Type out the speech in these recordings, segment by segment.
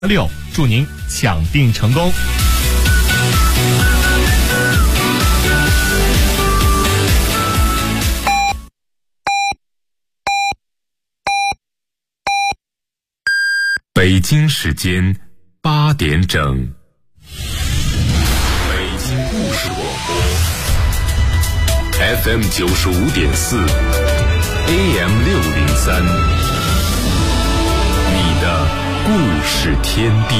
6，祝您抢订成功。 北京时间8点整，北京故事广播 FM 95.4 AM 603，你的故事天地。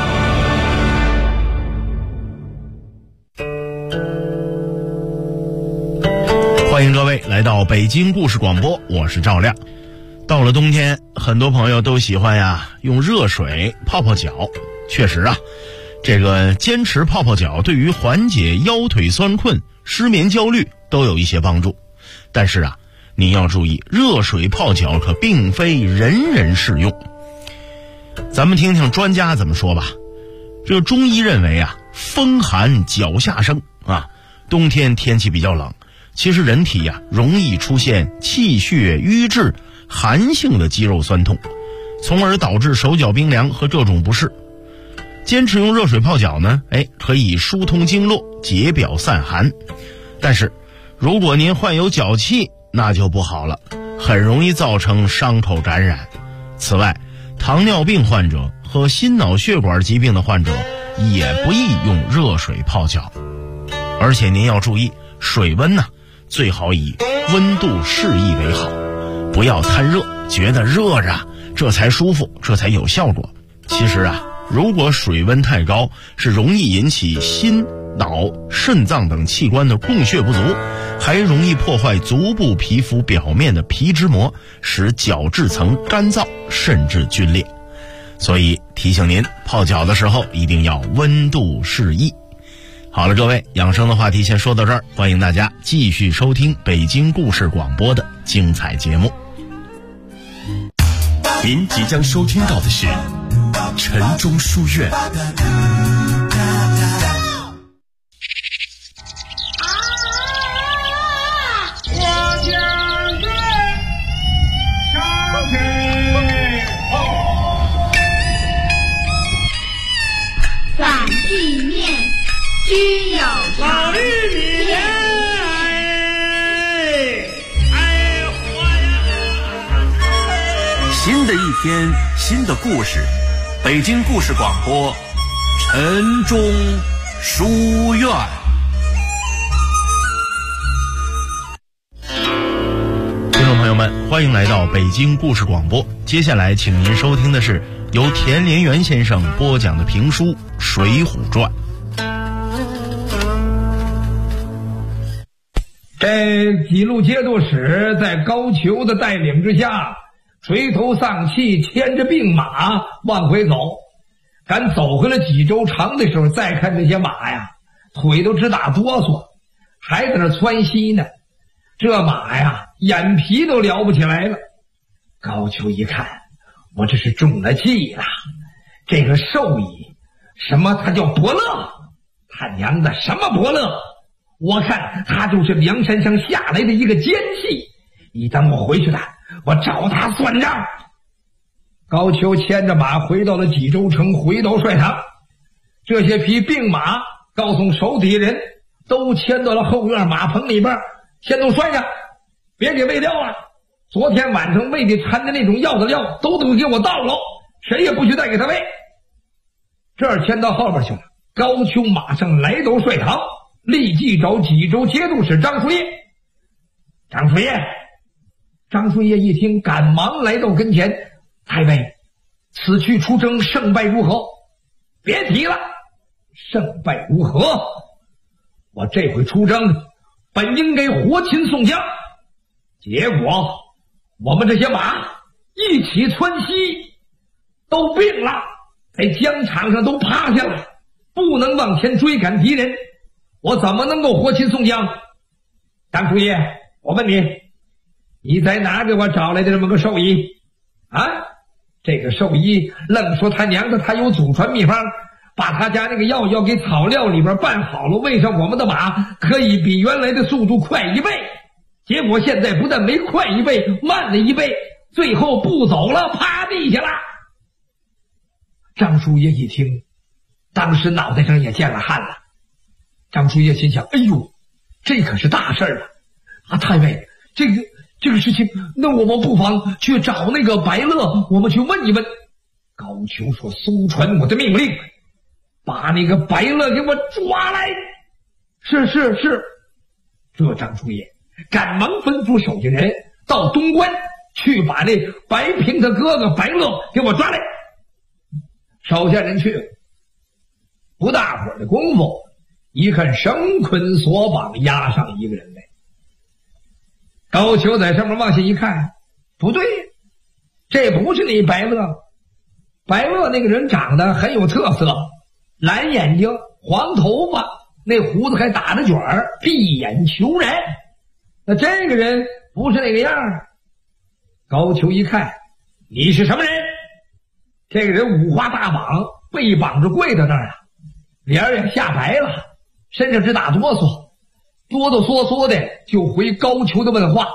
欢迎各位来到北京故事广播，我是赵亮。到了冬天，很多朋友都喜欢用热水泡泡脚。确实这个坚持泡泡脚对于缓解腰腿酸困、失眠焦虑都有一些帮助。但是您要注意，热水泡脚可并非人人适用。咱们听听专家怎么说吧。这个中医认为风寒脚下生冬天天气比较冷，其实人体容易出现气血瘀滞、寒性的肌肉酸痛，从而导致手脚冰凉和各种不适。坚持用热水泡脚呢，可以疏通经络、解表散寒。但是如果您患有脚气，那就不好了，很容易造成伤口感染。此外，糖尿病患者和心脑血管疾病的患者也不宜用热水泡脚。而且您要注意，水温最好以温度适宜为好，不要贪热，觉得热着这才舒服，这才有效果。其实如果水温太高，是容易引起心、脑、肾脏等器官的供血不足，还容易破坏足部皮肤表面的皮脂膜，使角质层干燥甚至皲裂。所以提醒您，泡脚的时候一定要温度适宜。好了，各位，养生的话题先说到这儿，欢迎大家继续收听北京故事广播的精彩节目。 您即将收听到的是晨钟书院。 散地面居有常， 新的一天，新的故事，北京故事广播晨钟书院。 听众朋友们，欢迎来到北京故事广播。接下来请您收听的是由田连元先生播讲的评书《水浒传》。 这几路节度使在高俅的带领之下，垂头丧气，牵着病马往回走。赶走回了几州城的时候，再看这些马腿都直打哆嗦，还在那窜稀呢。这马眼皮都撩不起来了。高俅一看，我这是中了计了。这个兽医什么他叫伯乐，他娘的什么伯乐，我看他就是梁山上下来的一个奸细。你等我回去了，我找他算账。高俅牵着马回到了济州城，回到帅堂，这些匹病马告诉手底人都牵到了后院马棚里边，先都拴上，别给喂料了。昨天晚上喂的掺的那种药的料都给我倒了，谁也不许再给他喂。这儿牵到后边去了。高俅马上来到帅堂，立即找济州节度使张叔夜。张叔夜，张叔夜一听，赶忙来到跟前。太尉，此去出征胜败如何？别提了，胜败如何？我这回出征本应该活擒宋江，结果我们这些马一起窜稀，都病了，在疆场上都趴下了，不能往前追赶敌人，我怎么能够活擒宋江？张叔夜，我问你，你在哪给我找来的这么个兽医这个兽医愣说他娘的他有祖传秘方，把他家那个药要给草料里边拌好了，喂上我们的马，可以比原来的速度快1倍。结果现在不但没快1倍，慢了1倍，最后不走了，趴地下了。 张叔夜一听，当时脑袋上也见了汗了。张叔夜心想，哎呦，这可是大事啊！啊，太尉，这个事情，那我们不妨去找那个白乐，我们去问一问。高俅说，速传我的命令，把那个白乐给我抓来。是。这张叔夜赶忙吩咐手下人到东关去把那白平的哥哥白乐给我抓来。手下人去了，不大会儿的功夫，一看绳捆索绑，押上一个人来。高俅在上面往下一看，不对，这不是那白乐。白乐那个人长得很有特色，蓝眼睛，黄头发，那胡子还打着卷儿，闭眼求人。那这个人不是那个样儿。高俅一看，你是什么人？这个人五花大绑，背绑着跪在那儿啊，脸也吓白了，身上直打哆嗦，哆哆嗦嗦的就回高俅的问话。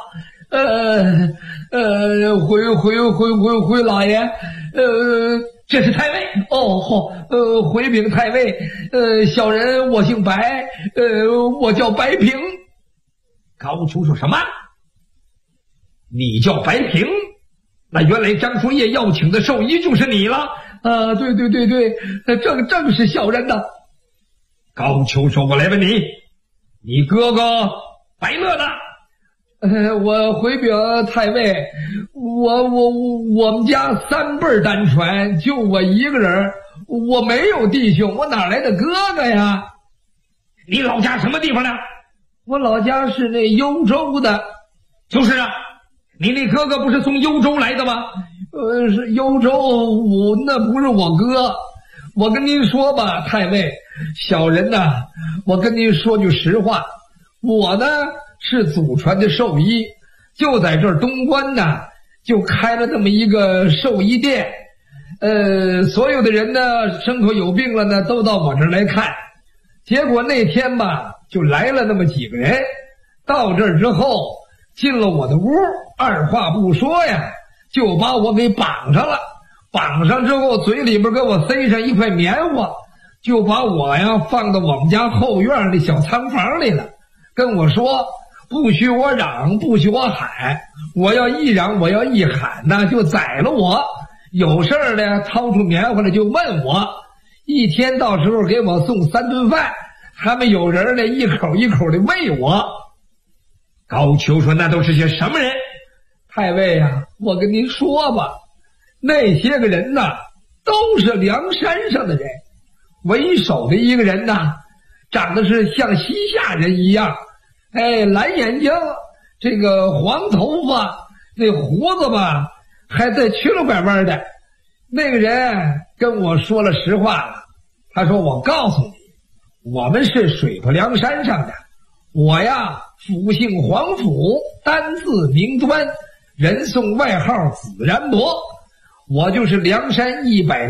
回老爷，这是太尉哦，回禀太尉，小人我姓白，我叫白平。高俅说，什么？你叫白平？那原来张叔夜要请的兽医就是你了。对，正是小人呐。高俅说，我来问你，你哥哥白乐呢？我回禀太尉，我们家三辈单传，就我一个人，我没有弟兄，我哪来的哥哥呀？你老家什么地方的？我老家是那幽州的。就是啊，你那哥哥不是从幽州来的吗？是幽州，那不是我哥。我跟您说吧，太尉，小人呐，我跟您说句实话，我呢是祖传的兽医，就在这儿东关呢，就开了这么一个兽医店。所有的人呢，牲口有病了呢，都到我这儿来看。结果那天吧，就来了那么几个人，到这儿之后，进了我的屋，二话不说呀，就把我给绑上了。绑上之后，嘴里边给我塞上一块棉花，就把我呀放到我们家后院的小仓房里了，跟我说，不许我嚷，不许我喊，我要一嚷，我要一喊呢，就宰了我。有事儿呢，掏出棉花来就问我，一天到时候给我送3顿饭，他们有人呢一口一口的喂我。高俅说，那都是些什么人？太尉呀，我跟您说吧，那些个人呐，都是梁山上的人。为首的一个人呐，长得是像西夏人一样，蓝眼睛，这个黄头发，那胡子吧还在曲了拐弯的。那个人跟我说了实话了，他说，我告诉你，我们是水泊梁山上的，我呀府姓黄甫，单字明端，人送外号子然伯，我就是梁山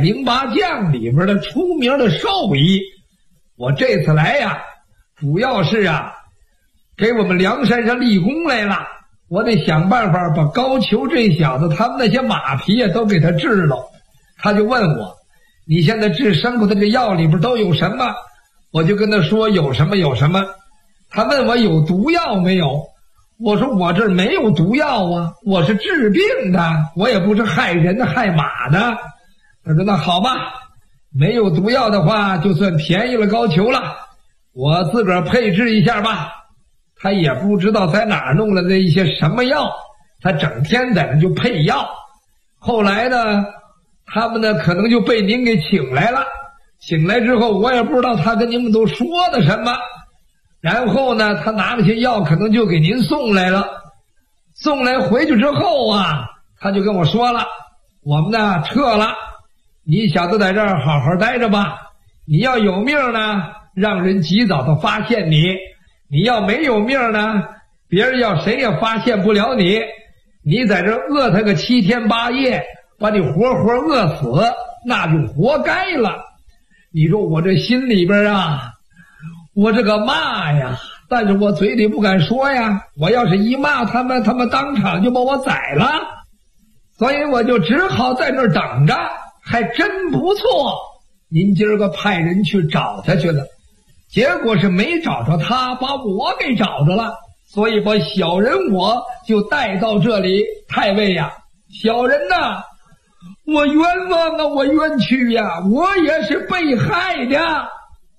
108将里边的出名的兽医。我这次来呀，主要是啊给我们梁山上立功来了，我得想办法把高俅这小子他们那些马匹啊都给他治了。他就问我，你现在治牲口的这药里边都有什么？我就跟他说有什么有什么。他问我有毒药没有，我说我这没有毒药啊，我是治病的，我也不是害人害马的。他说，那好吧，没有毒药的话就算便宜了高俅了，我自个儿配制一下吧。他也不知道在哪儿弄了那一些什么药，他整天在那就配药。后来呢，他们呢可能就被您给请来了，请来之后我也不知道他跟你们都说的什么，然后呢他拿那些药可能就给您送来了。送来回去之后啊，他就跟我说了，我们呢撤了，你小子在这儿好好待着吧，你要有命呢，让人及早的发现你，你要没有命呢，别人要谁也发现不了你，你在这饿他个7天8夜，把你活活饿死，那就活该了。你说我这心里边啊，我这个骂呀，但是我嘴里不敢说呀，我要是一骂他们当场就把我宰了，所以我就只好在那儿等着， 还真不错，您今儿个派人去找他去了，结果是没找着他，把我给找着了，所以把小人我就带到这里。太尉呀，小人呐，我冤枉啊，我冤屈呀，我也是被害的。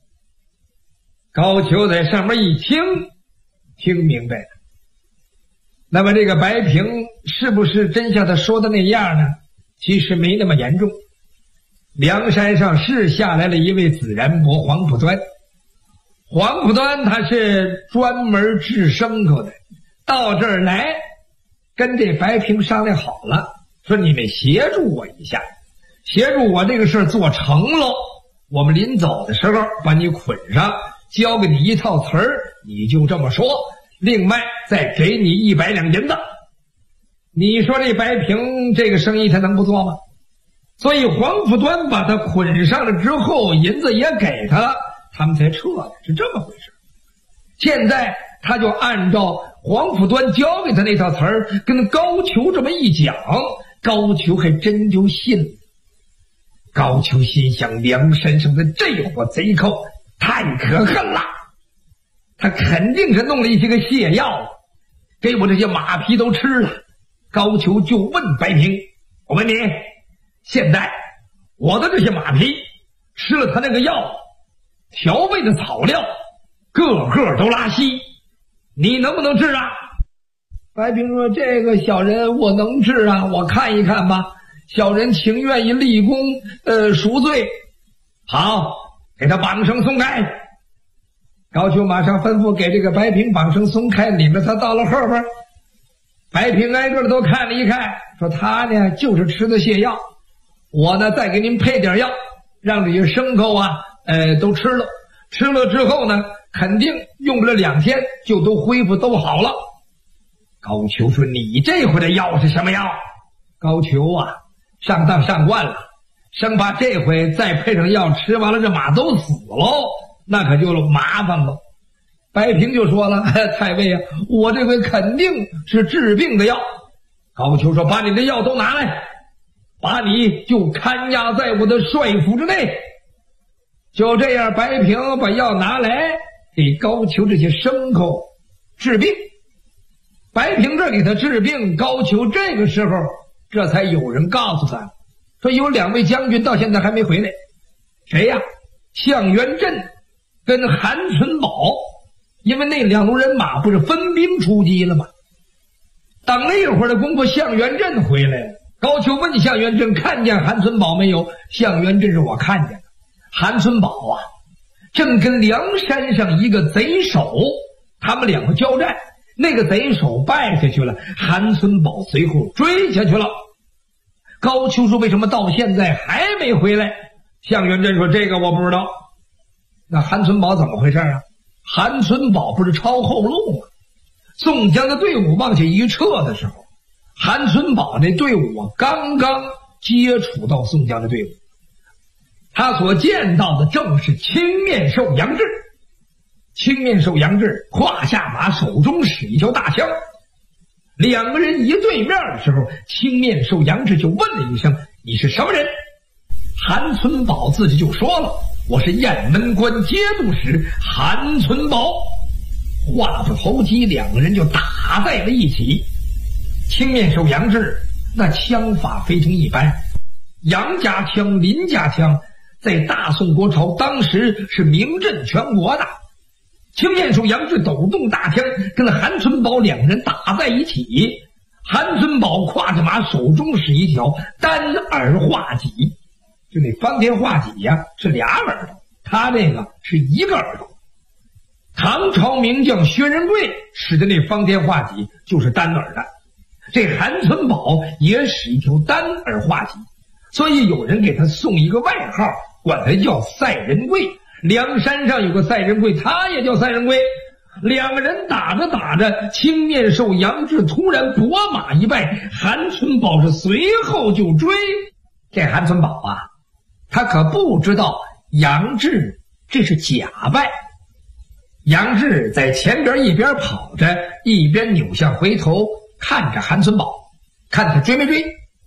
高俅在上面一听，听明白了。那么这个白平是不是真像他说的那样呢？其实没那么严重。梁山上是下来了一位子然伯黄浦端，黄浦端他是专门治牲口的，到这儿来跟这白平商量好了，说你们协助我一下，协助我这个事做成了，我们临走的时候把你捆上，交给你一套词儿，你就这么说，另外再给你100两银子。你说这白平这个生意他能不做吗？所以黄浦端把他捆上了之后，银子也给他了，他们才撤的，是这么回事。现在他就按照黄浦端交给他那套词儿，跟高俅这么一讲，高俅还真就信了。高俅心想，梁山上的这伙贼寇太可恨了，他肯定是弄了一些个泻药，给我这些马匹都吃了。高俅就问白平，我问你，现在我的这些马匹吃了他那个药调味的草料，个个都拉稀，你能不能治啊？白平说，这个小人我能治啊，我看一看吧，小人情愿意立功赎罪。好，给他绑绳松开。高俅马上吩咐给这个白平绑绳松开，领着他到了后边。白平挨个的都看了一看，说他呢就是吃的泻药，我呢再给您配点药，让这些牲口啊都吃了，吃了之后呢肯定用不了2天就都恢复都好了。高俅说，你这回的药是什么药？高俅啊上当上惯了，生怕这回再配上药，吃完了这马都死喽，那可就麻烦了。白平就说了，太尉啊，我这回肯定是治病的药。高俅说，把你的药都拿来，把你就看押在我的帅府之内。就这样，白平把药拿来给高俅这些牲口治病。白平这给他治病，高俅这个时候这才有人告诉他，说有2位将军到现在还没回来。谁呀？项元镇跟韩存宝，因为那2路人马不是分兵出击了吗？等了一会儿的功夫，项元镇回来了。高俅问项元镇看见韩存宝没有？项元镇是我看见了。韩存宝啊，正跟梁山上一个贼首，他们2个交战，那个贼首败下去了，韩存宝随后追下去了。高俅说，为什么到现在还没回来？项元镇说，这个我不知道。那韩存宝怎么回事啊？韩存宝不是抄后路吗？宋江的队伍往下一撤的时候，韩存宝那队伍啊刚刚接触到宋江的队伍，他所见到的正是青面兽杨志。青面兽杨志胯下马，手中使一条大枪。2个人一对面的时候，青面兽杨志就问了一声，你是什么人？韩存宝自己就说了，我是雁门关节度使韩存宝。话不投机，2个人就打在了一起。青面兽杨志那枪法非常一般，杨家枪、林家枪在大宋国朝当时是名震全国的。青面兽杨志抖动大枪，跟韩存宝2个人打在一起。韩存宝挎着马，手中是一条单耳画戟，就那方天画戟呀是2耳朵，他这个是1个耳朵。唐朝名将薛仁贵使的那方天画戟就是单耳的，这韩存宝也使一条单耳画戟，所以有人给他送一个外号，管他叫赛仁贵。梁山上有个赛仁贵，他也叫赛仁贵。2个人打着打着，青面兽杨志突然拨马一败，韩存宝是随后就追。这韩存宝啊，他可不知道杨志这是假败。杨志在前边一边跑着，一边扭向回头看着韩存宝，看他追没追。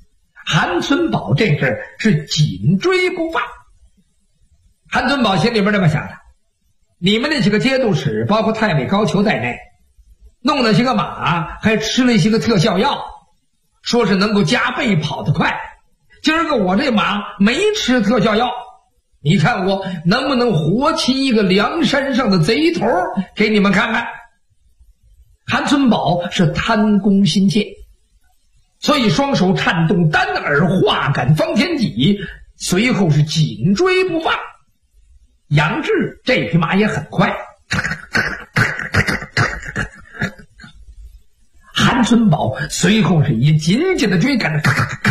韩存宝这阵是紧追不放。韩存宝心里边这么想的：你们那些个节度使，包括太尉高俅在内，弄了些个马，还吃了一些个特效药，说是能够加倍跑得快。今儿个我这马没吃特效药，你看我能不能活擒一个梁山上的贼头给你们看看。韩存宝是贪功心切，所以双手颤动，单耳化赶方天戟，随后是紧追不放。杨志这匹马也很快，韩存宝随后是也紧紧的追赶，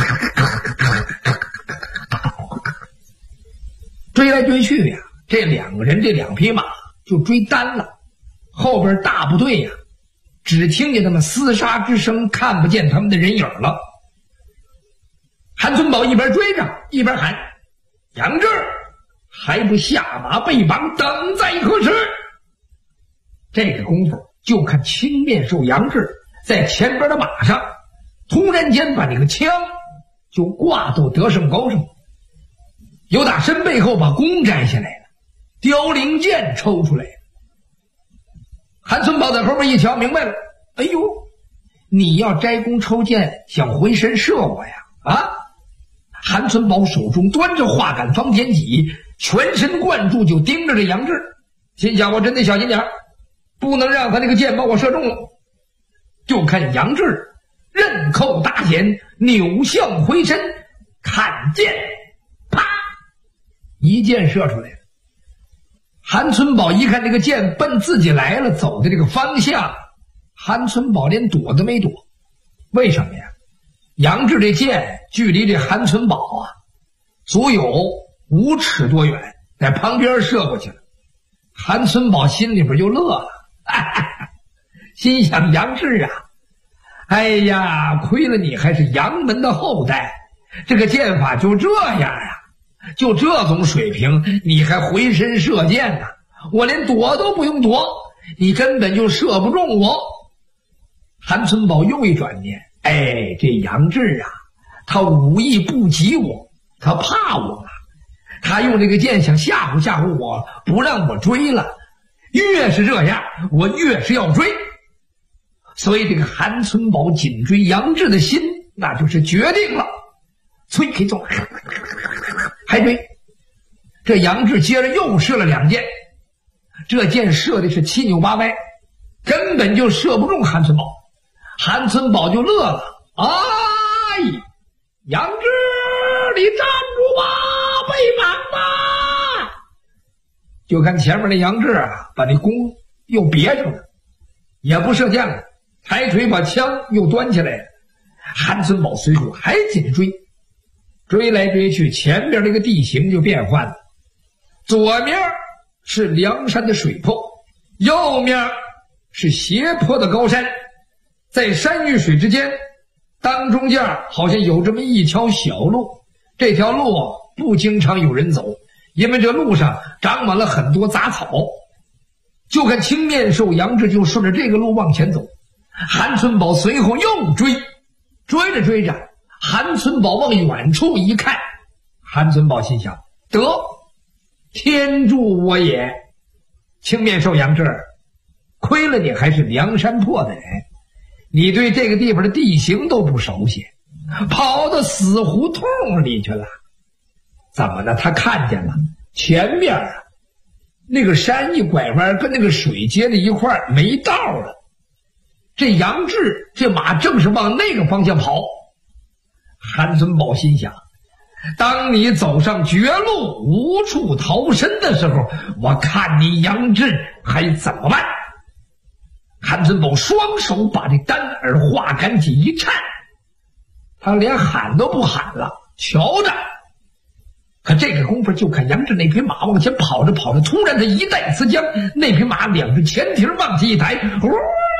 追来追去呀，这两个人这两匹马就追单了。后边大部队呀，只听见他们厮杀之声，看不见他们的人影了。韩存宝一边追着一边喊：杨志，还不下马背绑，等在何时？这个功夫就看青面兽杨志在前边的马上，突然间把那个枪就挂到得胜钩上，由打身背后把弓摘下来了，凋零剑抽出来了。韩存宝在后边一瞧明白了，哎呦，你要摘弓抽箭，想回身射我呀？啊！韩存宝手中端着化赶方天戟，全神贯注就盯着这杨志，心想我真得小心点，不能让他那个箭把我射中了。就看杨志刃扣大弦，扭向回身，看箭，啪，一箭射出来了。韩存宝一看这个箭奔自己来了，走的这个方向，韩存宝连躲都没躲。为什么呀？杨志这箭距离这韩存宝啊，足有5尺多远，在旁边射过去了。韩存宝心里边就乐了，心想杨志啊，哎呀，亏了你还是杨门的后代，这个箭法就这样啊，就这种水平，你还回身射箭呢？我连躲都不用躲，你根本就射不中我。韩存宝又一转念，哎，这杨志啊，他武艺不及我，他怕我了，他用这个箭想吓唬吓唬我，不让我追了。越是这样，我越是要追。所以这个韩存宝紧追杨志的心，那就是决定了。催开走，还追。这杨志接着又射了2箭，这箭射的是七扭八歪，根本就射不中韩存宝。韩存宝就乐了，哎，杨志，你站住吧，背绑吧！就看前面的杨志啊，把那弓又别上了，也不射箭了，抬腿把枪又端起来了。韩存宝随后还紧追，追来追去，前边这个地形就变换了，左面是梁山的水泊，右面是斜坡的高山，在山与水之间，当中间好像有这么一条小路，这条路不经常有人走，因为这路上长满了很多杂草。就看青面兽杨志就顺着这个路往前走，韩存宝随后又追，追着追着，韩存宝往远处一看，韩存宝心想，得，天助我也！青面兽杨志，亏了你还是梁山泊的人，你对这个地方的地形都不熟悉，跑到死胡同里去了。怎么呢？他看见了前面啊，那个山一拐弯，跟那个水接在一块儿，没道了。这杨志这马正是往那个方向跑。韩存宝心想，当你走上绝路，无处逃生的时候，我看你杨志还怎么办。韩存宝双手把这单耳化赶戟一颤，他连喊都不喊了，瞧着。可这个功夫就看杨志那匹马往前跑着跑着，突然他一带刺将，那匹马两只前蹄往起一抬，咵，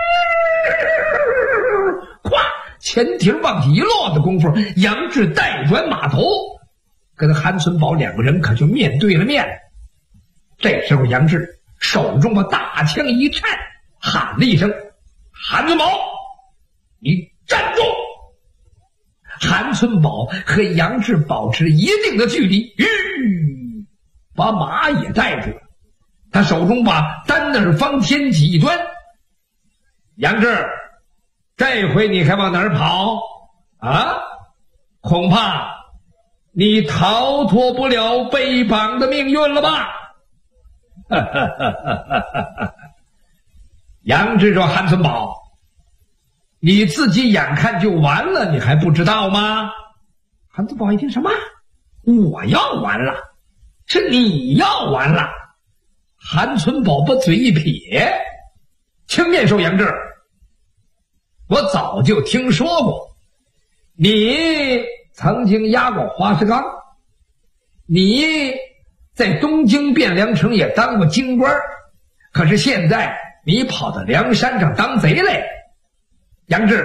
前蹄往起一落的功夫，杨志带转马头，跟韩存宝两个人可就面对了面。这时候杨志手中把大枪一颤，喊了一声，韩存宝，你站住！ 韩存宝和杨志保持一定的距离，把马也带住了。他手中把丹尔方天戟一端，杨志，这回你还往哪儿跑啊？恐怕你逃脱不了被绑的命运了吧？杨志说：“韩存宝，你自己眼看就完了，你还不知道吗？”韩存宝一听，什么？我要完了？是你要完了？韩存宝把嘴一撇，青面兽杨志，我早就听说过，你曾经压过花石纲，你在东京汴梁城也当过京官，可是现在你跑到梁山上当贼来。杨志，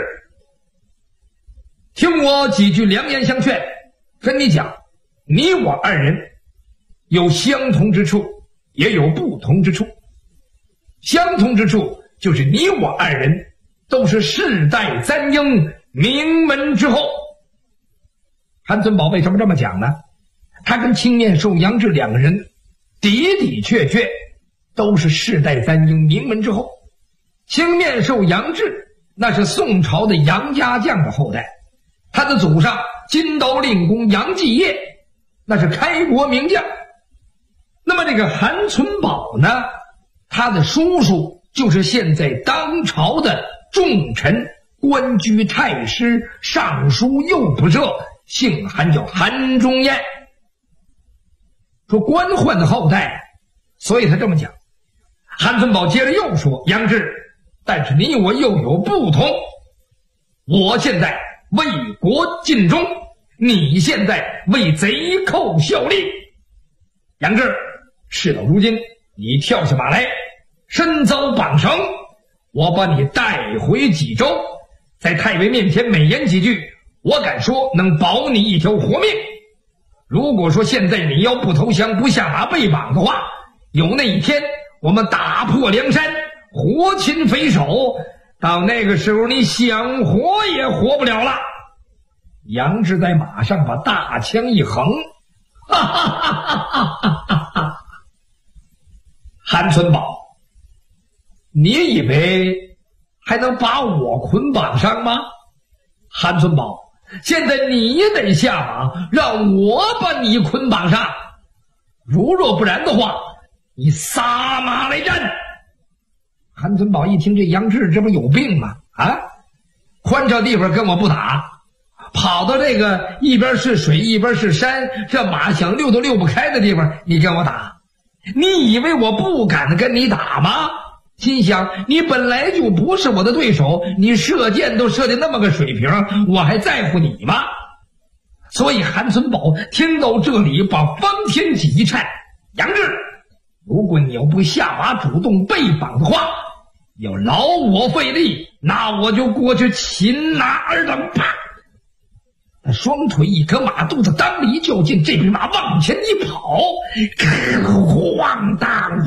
听我几句良言相劝，跟你讲，你我二人有相同之处，也有不同之处。相同之处就是你我二人都是世代簪缨，名门之后。韩存宝为什么这么讲呢？他跟青面兽杨志两个人的的确确都是世代簪缨，名门之后。青面兽杨志那是宋朝的杨家将的后代，他的祖上金刀令公杨继业那是开国名将。那么这个韩存宝呢，他的叔叔就是现在当朝的重臣，官居太师、尚书右仆射，姓韩，叫韩忠彦。说官宦的后代，所以他这么讲。韩存宝接着又说：“杨志，但是你我又有不同，我现在为国尽忠，你现在为贼寇效力。杨志，事到如今，你跳下马来，身遭绑绳，我把你带回济州，在太尉面前美言几句，我敢说能保你一条活命。如果说现在你要不投降，不下马被绑的话，有那一天我们打破梁山，活擒匪首，到那个时候你想活也活不了了。”杨志在马上把大枪一横，哈哈哈哈哈哈！韩存宝，你以为还能把我捆绑上吗？韩存宝，现在你得下马，让我把你捆绑上。如若不然的话，你撒马来战。韩存宝一听，这杨志这不有病吗？啊，宽敞地方跟我不打，跑到这个一边是水一边是山，这马想溜都溜不开的地方，你跟我打？你以为我不敢跟你打吗？心想你本来就不是我的对手，你射箭都射的那么个水平，我还在乎你吗？所以韩存宝听到这里，把方天戟一颤：“杨志，如果你要不下马主动被绑的话，要劳我费力，那我就过去擒拿尔等。”啪！他双腿一搁马肚子裆里一较劲，这匹马往前一跑，咣当！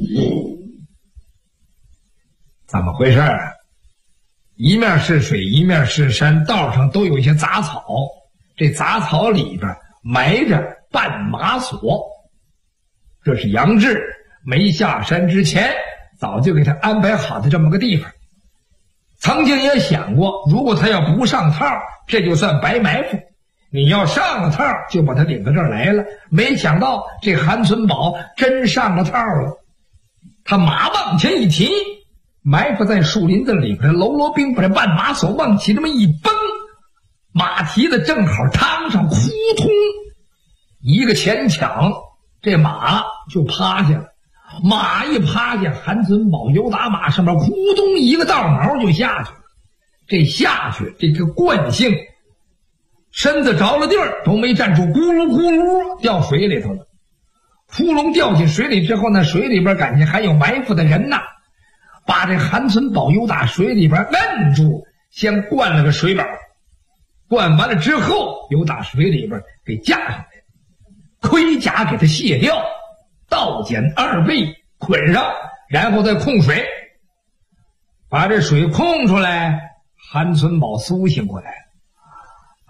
怎么回事？一面是水，一面是山，道上都有一些杂草，这杂草里边埋着绊马索。这是杨志没下山之前早就给他安排好的这么个地方。曾经也想过，如果他要不上套，这就算白埋伏，你要上了套，就把他领到这儿来了。没想到这韩存宝真上了套了，他马往前一提，埋伏在树林子里边的喽啰兵把这绊马索往起这么一崩，马蹄子正好趟上，扑通一个前抢，这马就趴下了。马一趴下，韩存宝由打马上面扑通一个道毛就下去了。这下去这个惯性，身子着了地儿都没站住，咕噜咕噜掉水里头了。扑龙掉进水里之后呢，水里边感觉还有埋伏的人呐，把这韩存宝由打水里边摁住，先灌了个水宝，灌完了之后由打水里边给架上来，盔甲给他卸掉，倒剪二背捆上，然后再控水，把这水控出来。韩存宝苏醒过来了，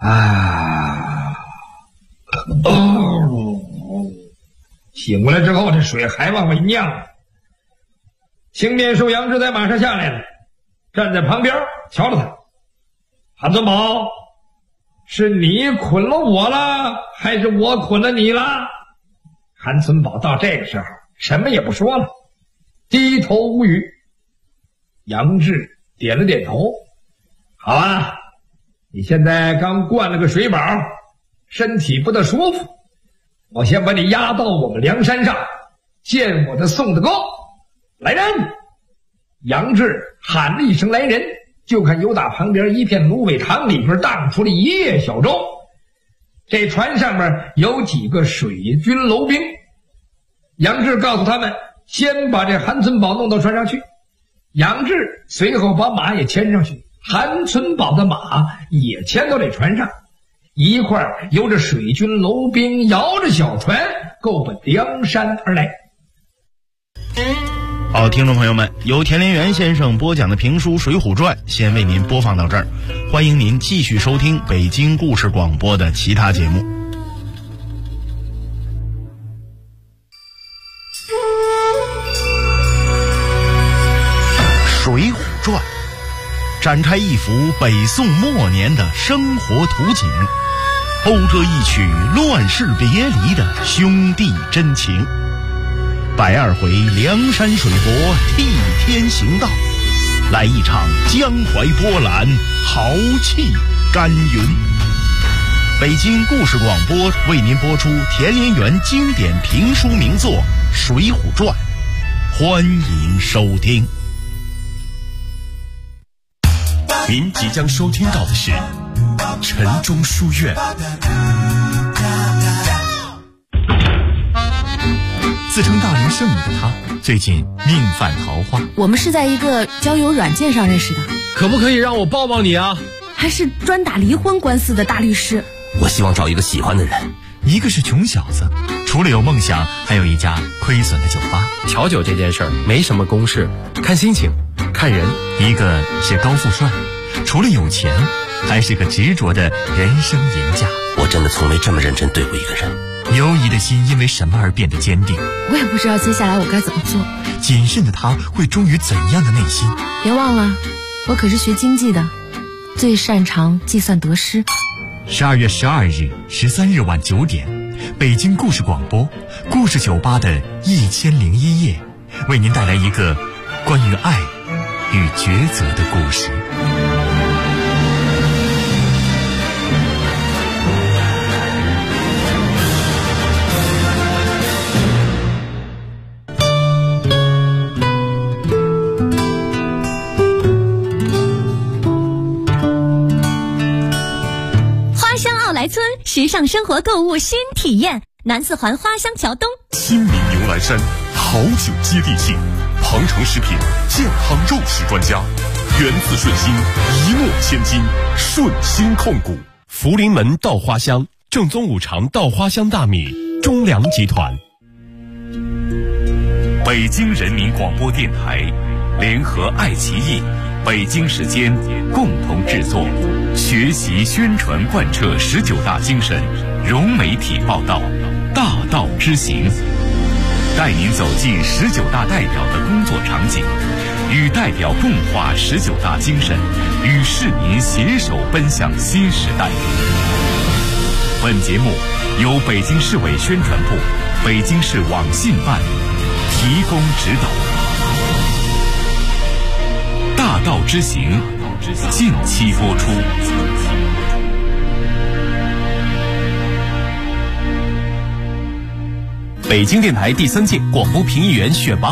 醒过来之后，这水还往外酿。青面兽杨志在马上下来了，站在旁边瞧着他。韩尊宝，是你捆了我了，还是我捆了你了？韩存宝到这个时候什么也不说了，低头无语。杨志点了点头，好啊，你现在刚灌了个水饱，身体不大舒服，我先把你押到我们梁山上见我的宋德公。来人！杨志喊了一声来人，就看由打旁边一片芦苇塘里边荡出了一叶小舟。这船上面有几个水军楼兵，杨志告诉他们先把这韩存宝弄到船上去。杨志随后把马也牵上去，韩存宝的马也牵到这船上，一块儿由着水军楼兵摇着小船够奔梁山而来。 好，听众朋友们，由田连元先生播讲的评书《水浒传》先为您播放到这儿，欢迎您继续收听北京故事广播的其他节目。《水浒传》展开一幅北宋末年的生活图景，勾勒一曲乱世别离的兄弟真情。120回梁山水泊替天行道，来一场江淮波澜，豪气干云。北京故事广播为您播出田连元经典评书名作《水浒传》，欢迎收听。 您即将收听到的是城中书院。自称大龄剩女的她，最近命犯桃花。 我们是在一个交友软件上认识的。 可不可以让我抱抱你啊？ 还是专打离婚官司的大律师。 我希望找一个喜欢的人。 一个是穷小子，除了有梦想，还有一家亏损的酒吧。 调酒这件事儿没什么公式，看心情，看人。 一个是高富帅，除了有钱，还是个执着的人生赢家。 我真的从没这么认真对过一个人。 犹疑的心因为什么而变得坚定？ 我也不知道接下来我该怎么做。 谨慎的他会忠于怎样的内心？ 别忘了，我可是学经济的，最擅长计算得失。 12月12日、13日晚9点，北京故事广播故事酒吧的1001夜，为您带来一个关于爱与抉择的故事。 时尚生活购物新体验，南四环花香桥东。 新民牛栏山，好酒接地气。庞城食品健康肉食专家，源自顺心，一诺千金，顺心控股。福临门稻花香，正宗五常稻花香大米，中粮集团。北京人民广播电台联合爱奇艺、北京时间共同制作，学习宣传贯彻19大精神，融媒体报道，大道之行，带您走进19大代表的工作场景，与代表共话19大精神，与市民携手奔向新时代。本节目由北京市委宣传部、北京市网信办提供指导。大道之行，近期播出。北京电台第3届广播评议员选拔